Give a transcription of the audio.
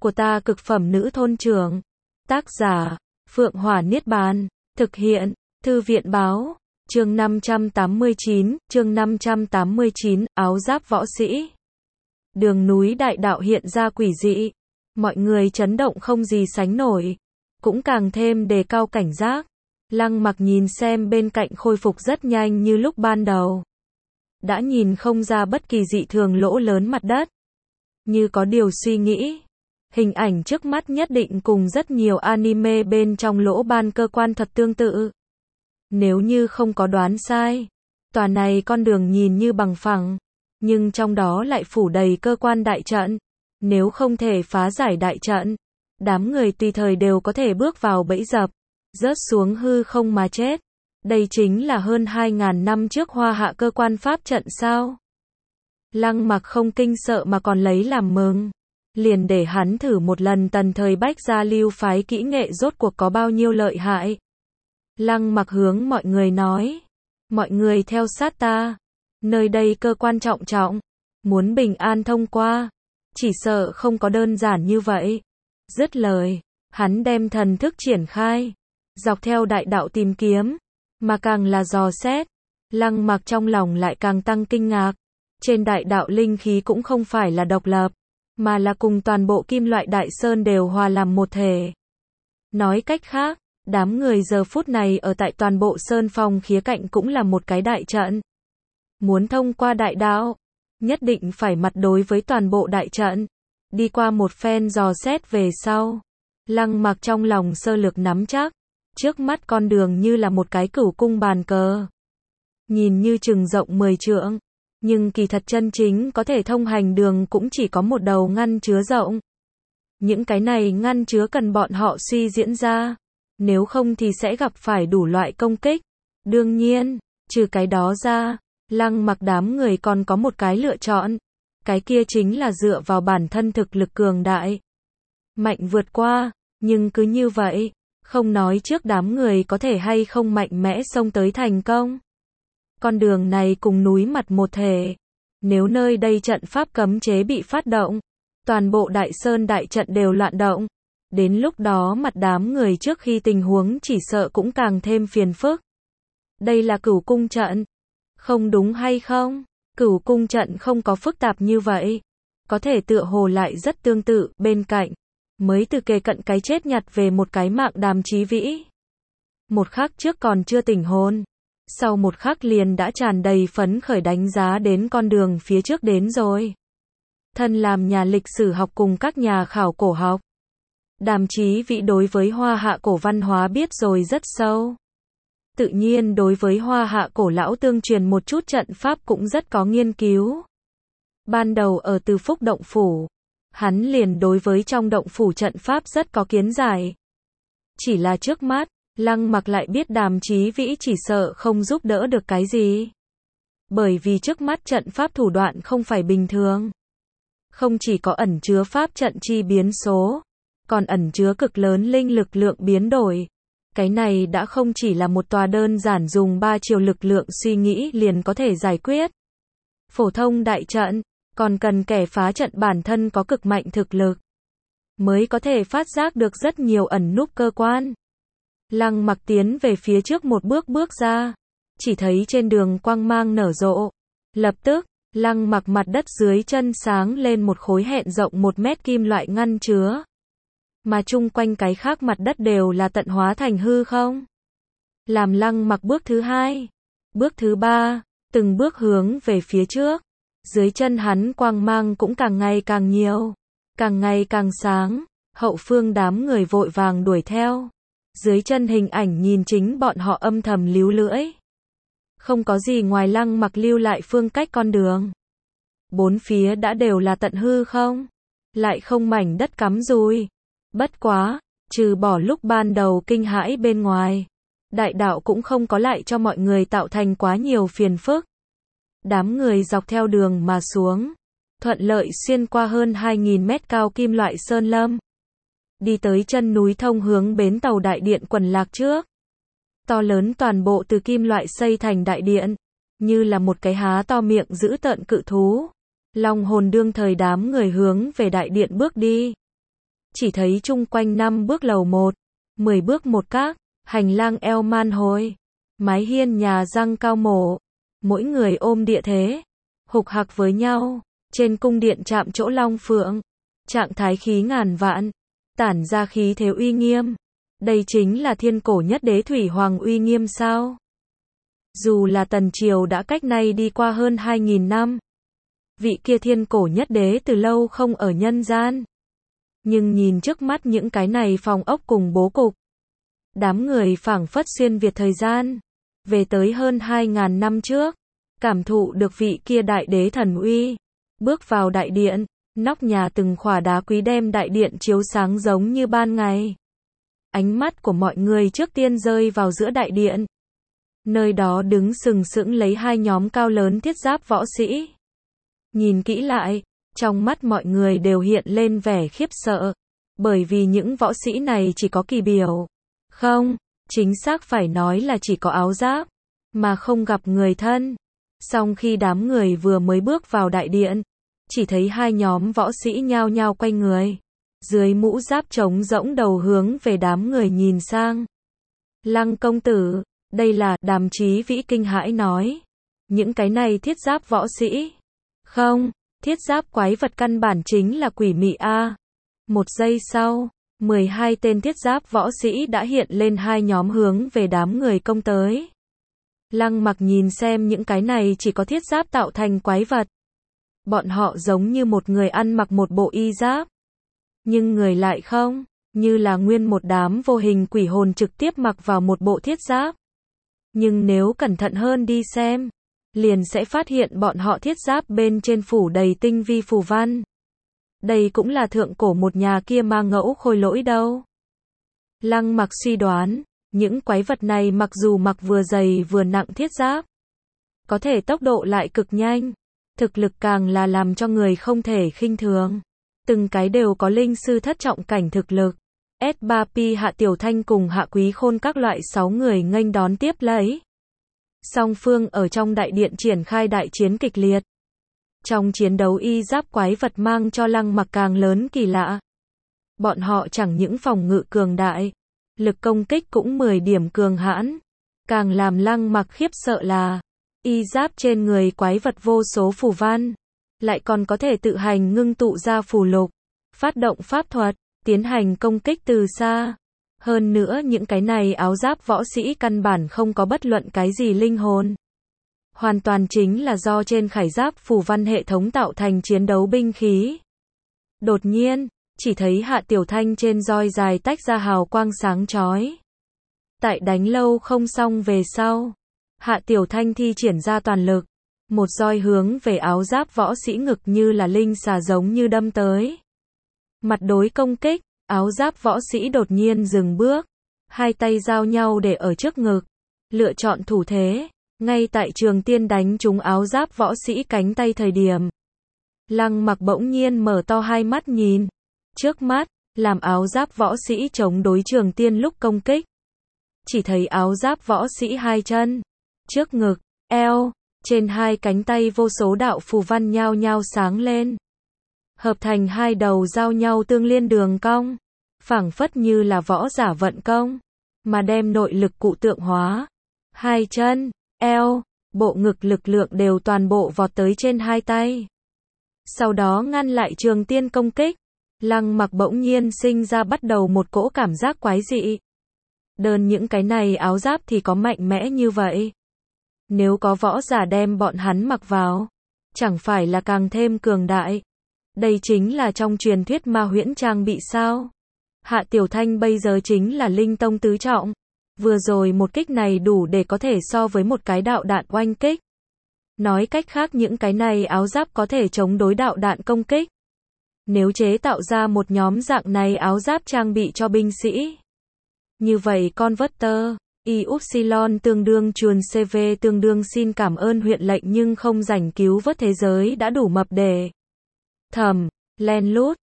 của ta cực phẩm nữ thôn trưởng. Tác giả, Phượng Hỏa Niết Bàn. Thực hiện, Thư viện Báo. Chương 589, áo giáp võ sĩ. Đường núi đại đạo hiện ra quỷ dị. Mọi người chấn động không gì sánh nổi. Cũng càng thêm đề cao cảnh giác. Lăng Mặc nhìn xem bên cạnh khôi phục rất nhanh như lúc ban đầu. Đã nhìn không ra bất kỳ dị thường lỗ lớn mặt đất. Như có điều suy nghĩ. Hình ảnh trước mắt nhất định cùng rất nhiều anime bên trong lỗ ban cơ quan thật tương tự. Nếu như không có đoán sai, tòa này con đường nhìn như bằng phẳng, nhưng trong đó lại phủ đầy cơ quan đại trận. Nếu không thể phá giải đại trận, đám người tùy thời đều có thể bước vào bẫy dập, rớt xuống hư không mà chết. Đây chính là hơn 2.000 năm trước Hoa Hạ cơ quan pháp trận sao? Lăng Mặc không kinh sợ mà còn lấy làm mừng. Liền để hắn thử một lần tần thời Bách Gia lưu phái kỹ nghệ rốt cuộc có bao nhiêu lợi hại. Lăng Mặc hướng mọi người nói. Mọi người theo sát ta. Nơi đây cơ quan trọng trọng. Muốn bình an thông qua. Chỉ sợ không có đơn giản như vậy. Dứt lời, hắn đem thần thức triển khai. Dọc theo đại đạo tìm kiếm. Mà càng là dò xét. Lăng Mặc trong lòng lại càng tăng kinh ngạc. Trên đại đạo linh khí cũng không phải là độc lập, mà là cùng toàn bộ kim loại đại sơn đều hòa làm một thể. Nói cách khác, đám người giờ phút này ở tại toàn bộ sơn phong khía cạnh cũng là một cái đại trận. Muốn thông qua đại đạo, nhất định phải mặt đối với toàn bộ đại trận. Đi qua một phen dò xét về sau, Lăng Mặc trong lòng sơ lược nắm chắc. Trước mắt con đường như là một cái cửu cung bàn cờ. Nhìn như chừng rộng 10 trượng. Nhưng kỳ thật chân chính có thể thông hành đường cũng chỉ có một đầu ngăn chứa rộng. Những cái này ngăn chứa cần bọn họ suy diễn ra. Nếu không thì sẽ gặp phải đủ loại công kích. Đương nhiên, trừ cái đó ra, Lăng Mặc đám người còn có một cái lựa chọn. Cái kia chính là dựa vào bản thân thực lực cường đại. Mạnh vượt qua, nhưng cứ như vậy, không nói trước đám người có thể hay không mạnh mẽ xông tới thành công. Con đường này cùng núi mặt một thể. Nếu nơi đây trận pháp cấm chế bị phát động, toàn bộ đại sơn đại trận đều loạn động. Đến lúc đó mặt đám người trước khi tình huống chỉ sợ cũng càng thêm phiền phức. Đây là cửu cung trận. Không đúng hay không? Cửu cung trận không có phức tạp như vậy. Có thể tựa hồ lại rất tương tự, bên cạnh. Mới từ kề cận cái chết nhặt về một cái mạng Đàm Chí Vĩ. Một khắc trước còn chưa tỉnh hồn. Sau một khắc liền đã tràn đầy phấn khởi đánh giá đến con đường phía trước đến rồi. Thân làm nhà lịch sử học cùng các nhà khảo cổ học. Đàm Chí Vĩ đối với Hoa Hạ cổ văn hóa biết rồi rất sâu. Tự nhiên đối với Hoa Hạ cổ lão tương truyền một chút trận pháp cũng rất có nghiên cứu. Ban đầu ở Từ Phúc động phủ, hắn liền đối với trong động phủ trận pháp rất có kiến giải. Chỉ là trước mắt, Lăng Mặc lại biết Đàm Chí Vĩ chỉ sợ không giúp đỡ được cái gì. Bởi vì trước mắt trận pháp thủ đoạn không phải bình thường. Không chỉ có ẩn chứa pháp trận chi biến số, còn ẩn chứa cực lớn linh lực lượng biến đổi. Cái này đã không chỉ là một tòa đơn giản dùng 3 chiều lực lượng suy nghĩ liền có thể giải quyết. Phổ thông đại trận, còn cần kẻ phá trận bản thân có cực mạnh thực lực, mới có thể phát giác được rất nhiều ẩn núp cơ quan. Lăng Mặc tiến về phía trước một bước ra, chỉ thấy trên đường quang mang nở rộ. Lập tức, Lăng Mặc mặt đất dưới chân sáng lên một khối hẹn rộng 1 mét kim loại ngăn chứa. Mà chung quanh cái khác mặt đất đều là tận hóa thành hư không. Làm Lăng Mặc bước thứ 2, bước thứ 3, từng bước hướng về phía trước. Dưới chân hắn quang mang cũng càng ngày càng nhiều, càng ngày càng sáng. Hậu phương đám người vội vàng đuổi theo. Dưới chân hình ảnh nhìn chính bọn họ âm thầm líu lưỡi. Không có gì ngoài Lăng Mặc lưu lại phương cách con đường. Bốn phía đã đều là tận hư không, lại không mảnh đất cắm dùi. Bất quá, trừ bỏ lúc ban đầu kinh hãi bên ngoài, đại đạo cũng không có lại cho mọi người tạo thành quá nhiều phiền phức. Đám người dọc theo đường mà xuống, thuận lợi xuyên qua hơn 2.000 mét cao kim loại sơn lâm. Đi tới chân núi thông hướng bến tàu đại điện Quần Lạc trước. To lớn toàn bộ từ kim loại xây thành đại điện, như là một cái há to miệng dữ tợn cự thú. Long hồn đương thời đám người hướng về đại điện bước đi. chỉ thấy chung quanh 5 bước lầu 1, 10 bước một các, hành lang eo man hôi, mái hiên nhà răng cao mổ, mỗi người ôm địa thế, hục hặc với nhau, trên cung điện chạm chỗ long phượng, trạng thái khí ngàn vạn, tản ra khí thế uy nghiêm. Đây chính là thiên cổ nhất đế Thủy Hoàng uy nghiêm sao? Dù là Tần Triều đã cách nay đi qua hơn 2.000 năm, vị kia thiên cổ nhất đế từ lâu không ở nhân gian. Nhưng nhìn trước mắt những cái này phòng ốc cùng bố cục, đám người phảng phất xuyên việt thời gian, về tới hơn 2.000 năm trước, cảm thụ được vị kia đại đế thần uy. Bước vào đại điện, nóc nhà từng khỏa đá quý đem đại điện chiếu sáng giống như ban ngày. Ánh mắt của mọi người trước tiên rơi vào giữa đại điện. Nơi đó đứng sừng sững lấy hai nhóm cao lớn thiết giáp võ sĩ. Nhìn kỹ lại, trong mắt mọi người đều hiện lên vẻ khiếp sợ, bởi vì những võ sĩ này chỉ có kỳ biểu. Không, chính xác phải nói là chỉ có áo giáp, mà không gặp người thân. Song khi đám người vừa mới bước vào đại điện, chỉ thấy hai nhóm võ sĩ nhao nhao quay người. Dưới mũ giáp trống rỗng đầu hướng về đám người nhìn sang. Lăng công tử, đây là, Đàm Chí Vĩ kinh hãi nói. Những cái này thiết giáp võ sĩ. Không, thiết giáp quái vật căn bản chính là quỷ mị a. Một giây sau, 12 tên thiết giáp võ sĩ đã hiện lên hai nhóm hướng về đám người công tới. Lăng Mặc nhìn xem những cái này chỉ có thiết giáp tạo thành quái vật. Bọn họ giống như một người ăn mặc một bộ y giáp. Nhưng người lại không, như là nguyên một đám vô hình quỷ hồn trực tiếp mặc vào một bộ thiết giáp. Nhưng nếu cẩn thận hơn đi xem, liền sẽ phát hiện bọn họ thiết giáp bên trên phủ đầy tinh vi phù văn. Đây cũng là thượng cổ một nhà kia ma ngẫu khôi lỗi đâu. Lăng Mặc suy đoán, những quái vật này mặc dù mặc vừa dày vừa nặng thiết giáp, có thể tốc độ lại cực nhanh, thực lực càng là làm cho người không thể khinh thường. Từng cái đều có linh sư thất trọng cảnh thực lực. S3P Hạ Tiểu Thanh cùng Hạ Quý Khôn các loại 6 người nghênh đón tiếp lấy. Song phương ở trong đại điện triển khai đại chiến kịch liệt. Trong chiến đấu y giáp quái vật mang cho Lăng Mặc càng lớn kỳ lạ. Bọn họ chẳng những phòng ngự cường đại, lực công kích cũng 10 điểm cường hãn. Càng làm Lăng Mặc khiếp sợ là, y giáp trên người quái vật vô số phù văn, lại còn có thể tự hành ngưng tụ ra phù lục, phát động pháp thuật, tiến hành công kích từ xa. Hơn nữa những cái này áo giáp võ sĩ căn bản không có bất luận cái gì linh hồn. Hoàn toàn chính là do trên khải giáp phù văn hệ thống tạo thành chiến đấu binh khí. Đột nhiên, chỉ thấy Hạ Tiểu Thanh trên roi dài tách ra hào quang sáng chói. Tại đánh lâu không xong về sau, Hạ Tiểu Thanh thi triển ra toàn lực. Một roi hướng về áo giáp võ sĩ ngực như là linh xà giống như đâm tới. Mặt đối công kích, áo giáp võ sĩ đột nhiên dừng bước. Hai tay giao nhau để ở trước ngực. Lựa chọn thủ thế. Ngay tại Trường Tiên đánh trúng áo giáp võ sĩ cánh tay thời điểm. Lăng Mặc bỗng nhiên mở to hai mắt nhìn. Trước mắt, làm áo giáp võ sĩ chống đối Trường Tiên lúc công kích. Chỉ thấy áo giáp võ sĩ hai chân, trước ngực, eo, trên hai cánh tay vô số đạo phù văn nhao nhao sáng lên. Hợp thành hai đầu giao nhau tương liên đường cong. Phảng phất như là võ giả vận công, mà đem nội lực cụ tượng hóa. Hai chân, eo, bộ ngực lực lượng đều toàn bộ vọt tới trên hai tay. Sau đó ngăn lại Trường Tiên công kích. Lăng Mặc bỗng nhiên sinh ra bắt đầu một cỗ cảm giác quái dị. Đơn những cái này áo giáp thì có mạnh mẽ như vậy. Nếu có võ giả đem bọn hắn mặc vào, chẳng phải là càng thêm cường đại. Đây chính là trong truyền thuyết ma huyễn trang bị sao. Hạ Tiểu Thanh bây giờ chính là linh tông tứ trọng. Vừa rồi một kích này đủ để có thể so với một cái đạo đạn oanh kích. Nói cách khác những cái này áo giáp có thể chống đối đạo đạn công kích. Nếu chế tạo ra một nhóm dạng này áo giáp trang bị cho binh sĩ, như vậy Converter Y-Upsilon tương đương chuồn CV tương đương xin cảm ơn huyện lệnh nhưng không rảnh cứu vớt thế giới đã đủ mập để thầm, len lút,